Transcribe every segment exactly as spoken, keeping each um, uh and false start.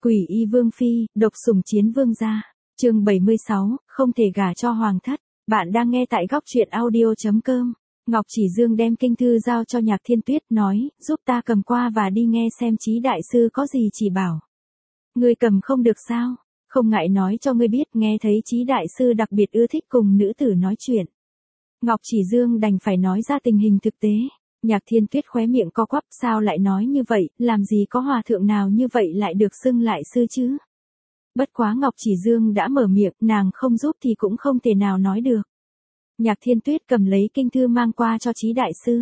Quỷ y vương phi, độc sủng chiến vương gia. Chương bảy mươi sáu, không thể gả cho hoàng thất. Bạn đang nghe tại góc truyện audio chấm com. Ngọc Chỉ Dương đem kinh thư giao cho Nhạc Thiên Tuyết, nói, giúp ta cầm qua và đi nghe xem Chí đại sư có gì chỉ bảo. Ngươi cầm không được sao? Không ngại nói cho ngươi biết, nghe thấy Chí đại sư đặc biệt ưa thích cùng nữ tử nói chuyện. Ngọc Chỉ Dương đành phải nói ra tình hình thực tế. Nhạc Thiên Tuyết khóe miệng co quắp, sao lại nói như vậy, làm gì có hòa thượng nào như vậy lại được xưng lại sư chứ? Bất quá Ngọc Chỉ Dương đã mở miệng, nàng không giúp thì cũng không thể nào nói được. Nhạc Thiên Tuyết cầm lấy kinh thư mang qua cho Chí đại sư.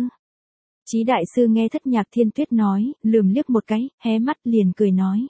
Chí đại sư nghe thất Nhạc Thiên Tuyết nói, lườm liếc một cái, hé mắt liền cười nói.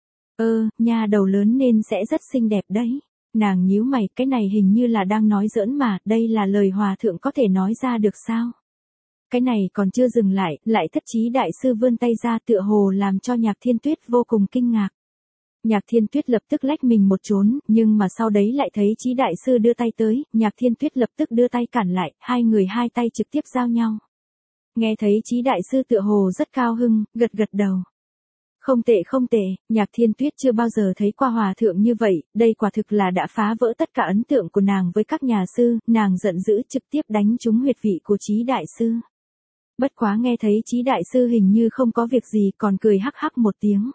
Ơ, nha đầu lớn nên sẽ rất xinh đẹp đấy. Nàng nhíu mày, cái này hình như là đang nói giỡn mà, đây là lời hòa thượng có thể nói ra được sao? Cái này còn chưa dừng lại, lại thất Chí đại sư vươn tay ra tựa hồ làm cho Nhạc Thiên Tuyết vô cùng kinh ngạc. Nhạc Thiên Tuyết lập tức lách mình một trốn, nhưng mà sau đấy lại thấy Chí đại sư đưa tay tới, Nhạc Thiên Tuyết lập tức đưa tay cản lại, hai người hai tay trực tiếp giao nhau. Nghe thấy Chí đại sư tựa hồ rất cao hưng, gật gật đầu. Không tệ không tệ, Nhạc Thiên Tuyết chưa bao giờ thấy qua hòa thượng như vậy, đây quả thực là đã phá vỡ tất cả ấn tượng của nàng với các nhà sư, nàng giận dữ trực tiếp đánh trúng huyệt vị của Chí đại sư. Bất quá nghe thấy Chí đại sư hình như không có việc gì, còn cười hắc hắc một tiếng.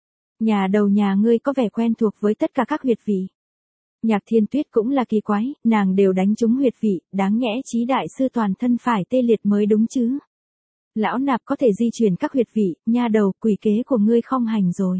Nhà đầu nhà ngươi có vẻ quen thuộc với tất cả các huyệt vị. Nhạc Thiên Tuyết cũng là kỳ quái, nàng đều đánh trúng huyệt vị, đáng nhẽ Chí đại sư toàn thân phải tê liệt mới đúng chứ. Lão nạp có thể di chuyển các huyệt vị, nha đầu, quỷ kế của ngươi không hành rồi.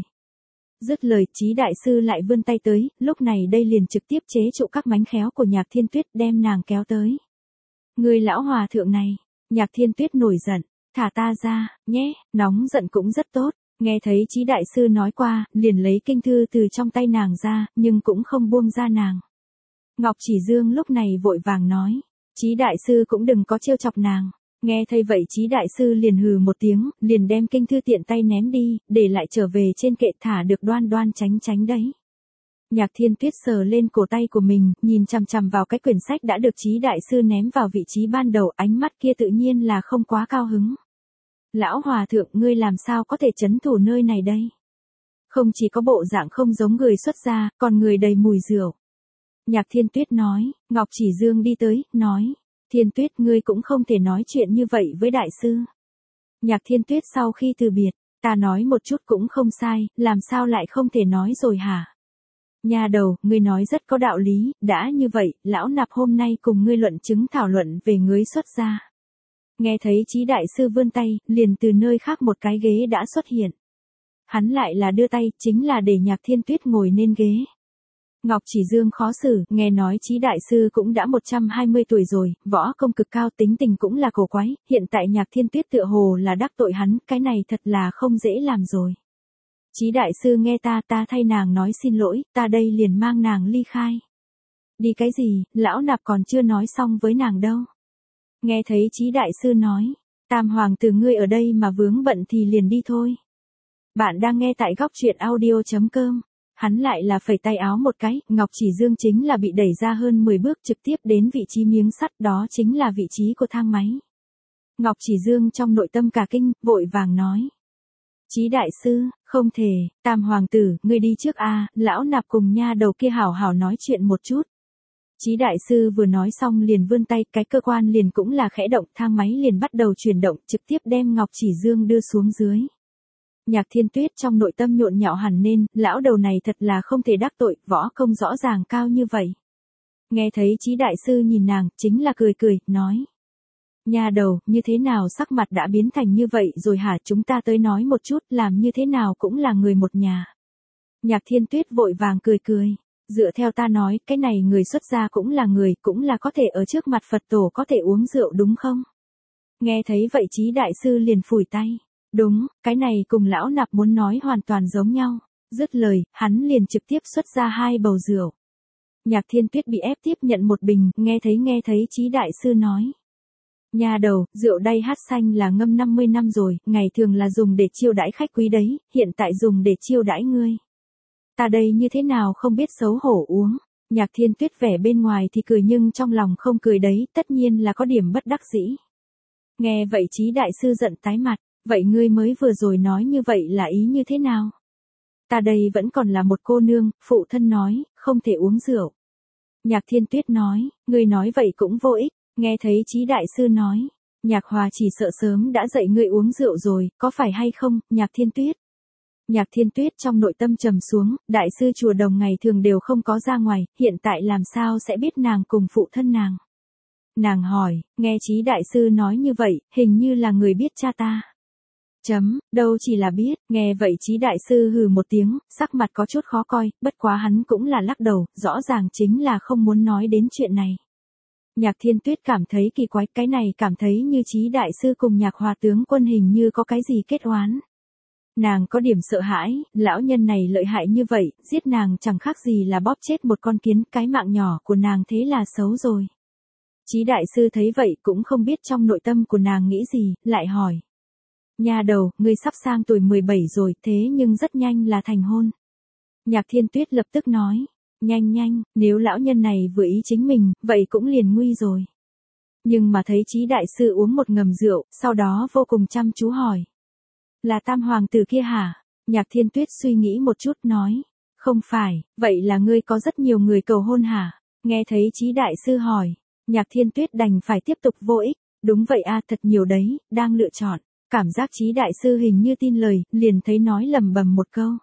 Dứt lời, Chí đại sư lại vươn tay tới, lúc này đây liền trực tiếp chế trụ các mánh khéo của Nhạc Thiên Tuyết, đem nàng kéo tới. Ngươi lão hòa thượng này. Nhạc Thiên Tuyết nổi giận, thả ta ra, nhé, nóng giận cũng rất tốt. Nghe thấy Chí đại sư nói qua, liền lấy kinh thư từ trong tay nàng ra, nhưng cũng không buông ra nàng. Ngọc Chỉ Dương lúc này vội vàng nói, Chí đại sư cũng đừng có trêu chọc nàng. Nghe thấy vậy Chí đại sư liền hừ một tiếng, liền đem kinh thư tiện tay ném đi, để lại trở về trên kệ thả được đoan đoan tránh tránh đấy. Nhạc Thiên Tuyết sờ lên cổ tay của mình, nhìn chằm chằm vào cái quyển sách đã được Chí đại sư ném vào vị trí ban đầu, ánh mắt kia tự nhiên là không quá cao hứng. Lão hòa thượng, ngươi làm sao có thể trấn thủ nơi này đây? Không chỉ có bộ dạng không giống người xuất gia, còn người đầy mùi rượu. Nhạc Thiên Tuyết nói, Ngọc Chỉ Dương đi tới, nói, Thiên Tuyết ngươi cũng không thể nói chuyện như vậy với đại sư. Nhạc Thiên Tuyết sau khi từ biệt, ta nói một chút cũng không sai, làm sao lại không thể nói rồi hả? Nhà đầu, ngươi nói rất có đạo lý, đã như vậy, lão nạp hôm nay cùng ngươi luận chứng thảo luận về ngươi xuất gia. Nghe thấy Chí đại sư vươn tay, liền từ nơi khác một cái ghế đã xuất hiện. Hắn lại là đưa tay, chính là để Nhạc Thiên Tuyết ngồi lên ghế. Ngọc Chỉ Dương khó xử, nghe nói Chí đại sư cũng đã một trăm hai mươi tuổi rồi, võ công cực cao, tính tình cũng là cổ quái, hiện tại Nhạc Thiên Tuyết tựa hồ là đắc tội hắn, cái này thật là không dễ làm rồi. Chí đại sư nghe ta, ta thay nàng nói xin lỗi, ta đây liền mang nàng ly khai. Đi cái gì, lão nạp còn chưa nói xong với nàng đâu. Nghe thấy Chí đại sư nói, tam hoàng tử ngươi ở đây mà vướng bận thì liền đi thôi. Bạn đang nghe tại góc truyện audio chấm com. Hắn lại là phẩy tay áo một cái, Ngọc Chỉ Dương chính là bị đẩy ra hơn mười bước trực tiếp đến vị trí miếng sắt, đó chính là vị trí của thang máy. Ngọc Chỉ Dương trong nội tâm cả kinh, vội vàng nói. Chí đại sư, không thể, tam hoàng tử, ngươi đi trước a, lão nạp cùng nha đầu kia hảo hảo nói chuyện một chút. Chí đại sư vừa nói xong liền vươn tay, cái cơ quan liền cũng là khẽ động, thang máy liền bắt đầu chuyển động, trực tiếp đem Ngọc Chỉ Dương đưa xuống dưới. Nhạc Thiên Tuyết trong nội tâm nhộn nhạo hẳn nên, lão đầu này thật là không thể đắc tội, võ công rõ ràng cao như vậy. Nghe thấy Chí đại sư nhìn nàng, chính là cười cười, nói. Nhà đầu, như thế nào sắc mặt đã biến thành như vậy rồi hả, chúng ta tới nói một chút, làm như thế nào cũng là người một nhà. Nhạc Thiên Tuyết vội vàng cười cười, dựa theo ta nói, cái này người xuất gia cũng là người, cũng là có thể ở trước mặt Phật tổ có thể uống rượu đúng không? Nghe thấy vậy Chí đại sư liền phủi tay. Đúng, cái này cùng lão nạp muốn nói hoàn toàn giống nhau. Dứt lời, hắn liền trực tiếp xuất ra hai bầu rượu. Nhạc Thiên Tuyết bị ép tiếp nhận một bình, nghe thấy nghe thấy Chí đại sư nói. Nhà đầu, rượu đay hát xanh là ngâm năm mươi năm rồi, ngày thường là dùng để chiêu đãi khách quý đấy, hiện tại dùng để chiêu đãi ngươi. Ta đây như thế nào không biết xấu hổ uống. Nhạc Thiên Tuyết vẻ bên ngoài thì cười nhưng trong lòng không cười đấy, tất nhiên là có điểm bất đắc dĩ. Nghe vậy Chí đại sư giận tái mặt. Vậy ngươi mới vừa rồi nói như vậy là ý như thế nào? Ta đây vẫn còn là một cô nương, phụ thân nói, không thể uống rượu. Nhạc Thiên Tuyết nói, ngươi nói vậy cũng vô ích, nghe thấy Chí đại sư nói. Nhạc Hòa chỉ sợ sớm đã dạy ngươi uống rượu rồi, có phải hay không, Nhạc Thiên Tuyết? Nhạc Thiên Tuyết trong nội tâm trầm xuống, đại sư chùa Đồng ngày thường đều không có ra ngoài, hiện tại làm sao sẽ biết nàng cùng phụ thân nàng. Nàng hỏi, nghe Chí đại sư nói như vậy, hình như là người biết cha ta. Chấm, đâu chỉ là biết, nghe vậy Chí đại sư hừ một tiếng, sắc mặt có chút khó coi, bất quá hắn cũng là lắc đầu, rõ ràng chính là không muốn nói đến chuyện này. Nhạc Thiên Tuyết cảm thấy kỳ quái, cái này cảm thấy như Chí đại sư cùng Nhạc Hòa tướng quân hình như có cái gì kết oán. Nàng có điểm sợ hãi, lão nhân này lợi hại như vậy, giết nàng chẳng khác gì là bóp chết một con kiến, cái mạng nhỏ của nàng thế là xấu rồi. Chí đại sư thấy vậy cũng không biết trong nội tâm của nàng nghĩ gì, lại hỏi. Nhà đầu, ngươi sắp sang tuổi mười bảy rồi, thế nhưng rất nhanh là thành hôn. Nhạc Thiên Tuyết lập tức nói. Nhanh nhanh, nếu lão nhân này vừa ý chính mình, vậy cũng liền nguy rồi. Nhưng mà thấy Chí đại sư uống một ngầm rượu, sau đó vô cùng chăm chú hỏi. Là tam hoàng tử kia hả? Nhạc Thiên Tuyết suy nghĩ một chút nói. Không phải, vậy là ngươi có rất nhiều người cầu hôn hả? Nghe thấy Chí đại sư hỏi. Nhạc Thiên Tuyết đành phải tiếp tục vô ích. Đúng vậy a, thật nhiều đấy, đang lựa chọn. Cảm giác Chí đại sư hình như tin lời, liền thấy nói lầm bầm một câu.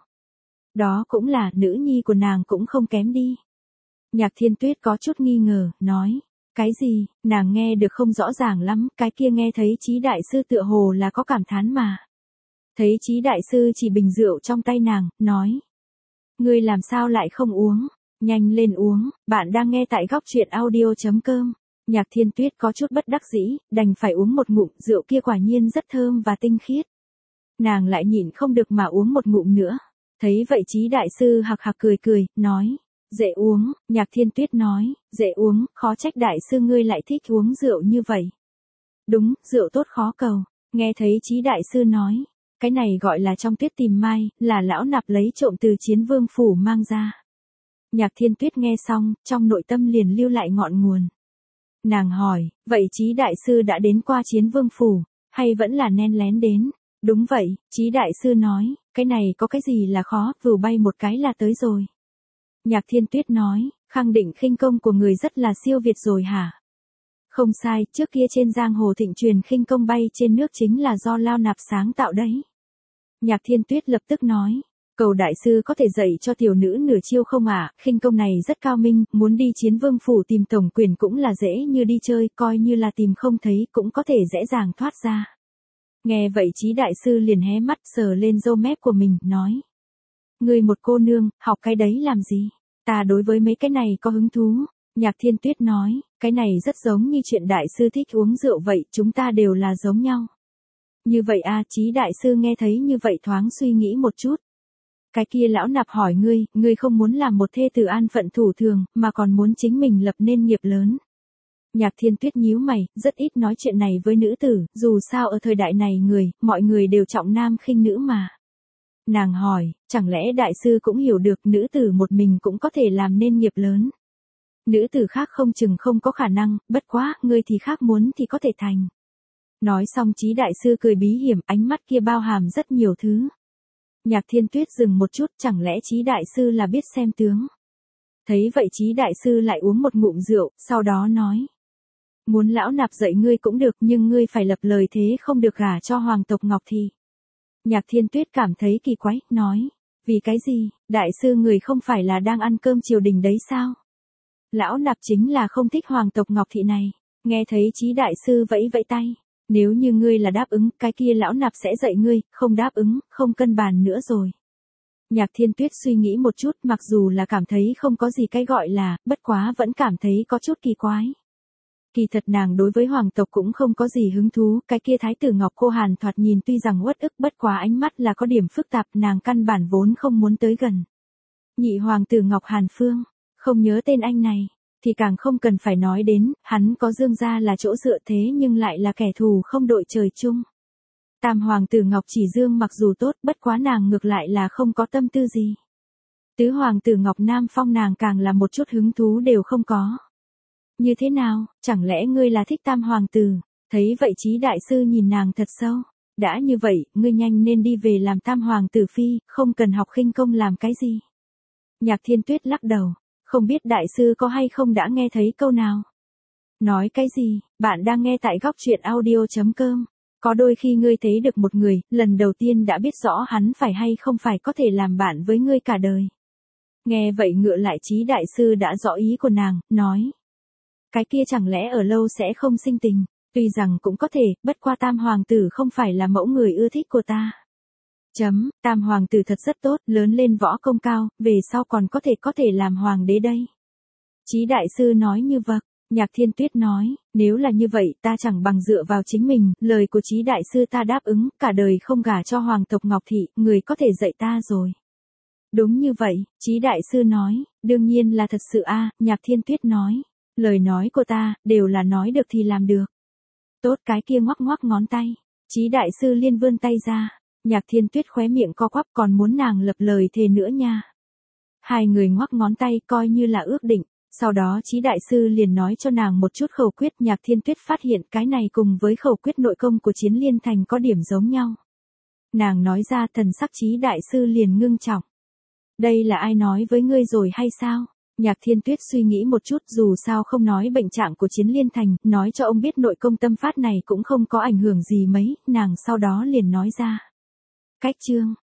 Đó cũng là, nữ nhi của nàng cũng không kém đi. Nhạc Thiên Tuyết có chút nghi ngờ, nói. Cái gì, nàng nghe được không rõ ràng lắm, cái kia nghe thấy Chí đại sư tựa hồ là có cảm thán mà. Thấy Chí đại sư chỉ bình rượu trong tay nàng, nói. Ngươi làm sao lại không uống, nhanh lên uống, bạn đang nghe tại góc truyện audio chấm com. Nhạc Thiên Tuyết có chút bất đắc dĩ, đành phải uống một ngụm, rượu kia quả nhiên rất thơm và tinh khiết. Nàng lại nhịn không được mà uống một ngụm nữa. Thấy vậy Chí đại sư hạc hạc cười cười, nói, dễ uống, Nhạc Thiên Tuyết nói, dễ uống, khó trách đại sư ngươi lại thích uống rượu như vậy. Đúng, rượu tốt khó cầu, nghe thấy Chí đại sư nói, cái này gọi là trong tuyết tìm mai, là lão nạp lấy trộm từ Chiến Vương phủ mang ra. Nhạc Thiên Tuyết nghe xong, trong nội tâm liền lưu lại ngọn nguồn. Nàng hỏi, vậy Chí đại sư đã đến qua Chiến Vương phủ, hay vẫn là nen lén đến? Đúng vậy, Chí đại sư nói, cái này có cái gì là khó, vừu bay một cái là tới rồi. Nhạc Thiên Tuyết nói, khẳng định khinh công của người rất là siêu việt rồi hả? Không sai, trước kia trên giang hồ thịnh truyền khinh công bay trên nước chính là do Lao Nạp sáng tạo đấy. Nhạc Thiên Tuyết lập tức nói, cầu đại sư có thể dạy cho tiểu nữ nửa chiêu không ạ, à? Khinh công này rất cao minh, muốn đi Chiến Vương phủ tìm tổng quyền cũng là dễ như đi chơi, coi như là tìm không thấy cũng có thể dễ dàng thoát ra. Nghe vậy Chí đại sư liền hé mắt sờ lên râu mép của mình, nói. Ngươi một cô nương, học cái đấy làm gì? Ta đối với mấy cái này có hứng thú. Nhạc Thiên Tuyết nói, cái này rất giống như chuyện đại sư thích uống rượu vậy, chúng ta đều là giống nhau. Như vậy a, Chí đại sư nghe thấy như vậy thoáng suy nghĩ một chút. Cái kia lão nạp hỏi ngươi, ngươi không muốn làm một thê tử an phận thủ thường, mà còn muốn chính mình lập nên nghiệp lớn. Nhạc Thiên Tuyết nhíu mày, rất ít nói chuyện này với nữ tử, dù sao ở thời đại này người, mọi người đều trọng nam khinh nữ mà. Nàng hỏi, chẳng lẽ đại sư cũng hiểu được nữ tử một mình cũng có thể làm nên nghiệp lớn. Nữ tử khác không chừng không có khả năng, bất quá, ngươi thì khác muốn thì có thể thành. Nói xong Chí đại sư cười bí hiểm, ánh mắt kia bao hàm rất nhiều thứ. Nhạc Thiên Tuyết dừng một chút, chẳng lẽ Chí đại sư là biết xem tướng. Thấy vậy Chí đại sư lại uống một ngụm rượu, sau đó nói. Muốn lão nạp dạy ngươi cũng được, nhưng ngươi phải lập lời thế không được gả cho hoàng tộc Ngọc Thị. Nhạc Thiên Tuyết cảm thấy kỳ quái, nói. Vì cái gì, đại sư người không phải là đang ăn cơm triều đình đấy sao? Lão nạp chính là không thích hoàng tộc Ngọc Thị này. Nghe thấy Chí đại sư vẫy vẫy tay. Nếu như ngươi là đáp ứng, cái kia lão nạp sẽ dạy ngươi, không đáp ứng, không cân bàn nữa rồi. Nhạc Thiên Tuyết suy nghĩ một chút, mặc dù là cảm thấy không có gì cái gọi là, bất quá vẫn cảm thấy có chút kỳ quái. Kỳ thật nàng đối với hoàng tộc cũng không có gì hứng thú, cái kia thái tử Ngọc Cô Hàn thoạt nhìn tuy rằng uất ức, bất quá ánh mắt là có điểm phức tạp, nàng căn bản vốn không muốn tới gần. Nhị hoàng tử Ngọc Hàn Phương, không nhớ tên anh này, thì càng không cần phải nói đến, hắn có Dương gia là chỗ dựa thế nhưng lại là kẻ thù không đội trời chung. Tam hoàng tử Ngọc Chỉ Dương mặc dù tốt, bất quá nàng ngược lại là không có tâm tư gì. Tứ hoàng tử Ngọc Nam Phong nàng càng là một chút hứng thú đều không có. Như thế nào, chẳng lẽ ngươi là thích tam hoàng tử? Thấy vậy Chí đại sư nhìn nàng thật sâu. Đã như vậy, ngươi nhanh nên đi về làm tam hoàng tử phi, không cần học khinh công làm cái gì. Nhạc Thiên Tuyết lắc đầu, không biết đại sư có hay không đã nghe thấy câu nào. Nói cái gì, bạn đang nghe tại góc truyện audio.com. Có đôi khi ngươi thấy được một người, lần đầu tiên đã biết rõ hắn phải hay không phải có thể làm bạn với ngươi cả đời. Nghe vậy ngựa lại Chí đại sư đã rõ ý của nàng, nói. Cái kia chẳng lẽ ở lâu sẽ không sinh tình, tuy rằng cũng có thể, bất qua tam hoàng tử không phải là mẫu người ưa thích của ta. Chấm, tam hoàng tử thật rất tốt, lớn lên võ công cao, về sau còn có thể có thể làm hoàng đế đây. Chí đại sư nói như vậy. Nhạc Thiên Tuyết nói, nếu là như vậy ta chẳng bằng dựa vào chính mình, lời của Chí đại sư ta đáp ứng, cả đời không gả cho hoàng tộc Ngọc Thị, người có thể dạy ta rồi. Đúng như vậy, Chí đại sư nói, đương nhiên là thật sự a. Nhạc Thiên Tuyết nói, lời nói của ta, đều là nói được thì làm được. Tốt, cái kia ngoắc ngoắc ngón tay, Chí đại sư liên vươn tay ra, Nhạc Thiên Tuyết khóe miệng co quắp còn muốn nàng lập lời thề nữa nha. Hai người ngoắc ngón tay coi như là ước định. Sau đó Chí đại sư liền nói cho nàng một chút khẩu quyết. Nhạc Thiên Tuyết phát hiện cái này cùng với khẩu quyết nội công của Chiến Liên Thành có điểm giống nhau. Nàng nói ra, thần sắc Chí đại sư liền ngưng trọng. Đây là ai nói với ngươi rồi hay sao? Nhạc Thiên Tuyết suy nghĩ một chút, dù sao không nói bệnh trạng của Chiến Liên Thành, nói cho ông biết nội công tâm phát này cũng không có ảnh hưởng gì mấy, nàng sau đó liền nói ra. Cách chương,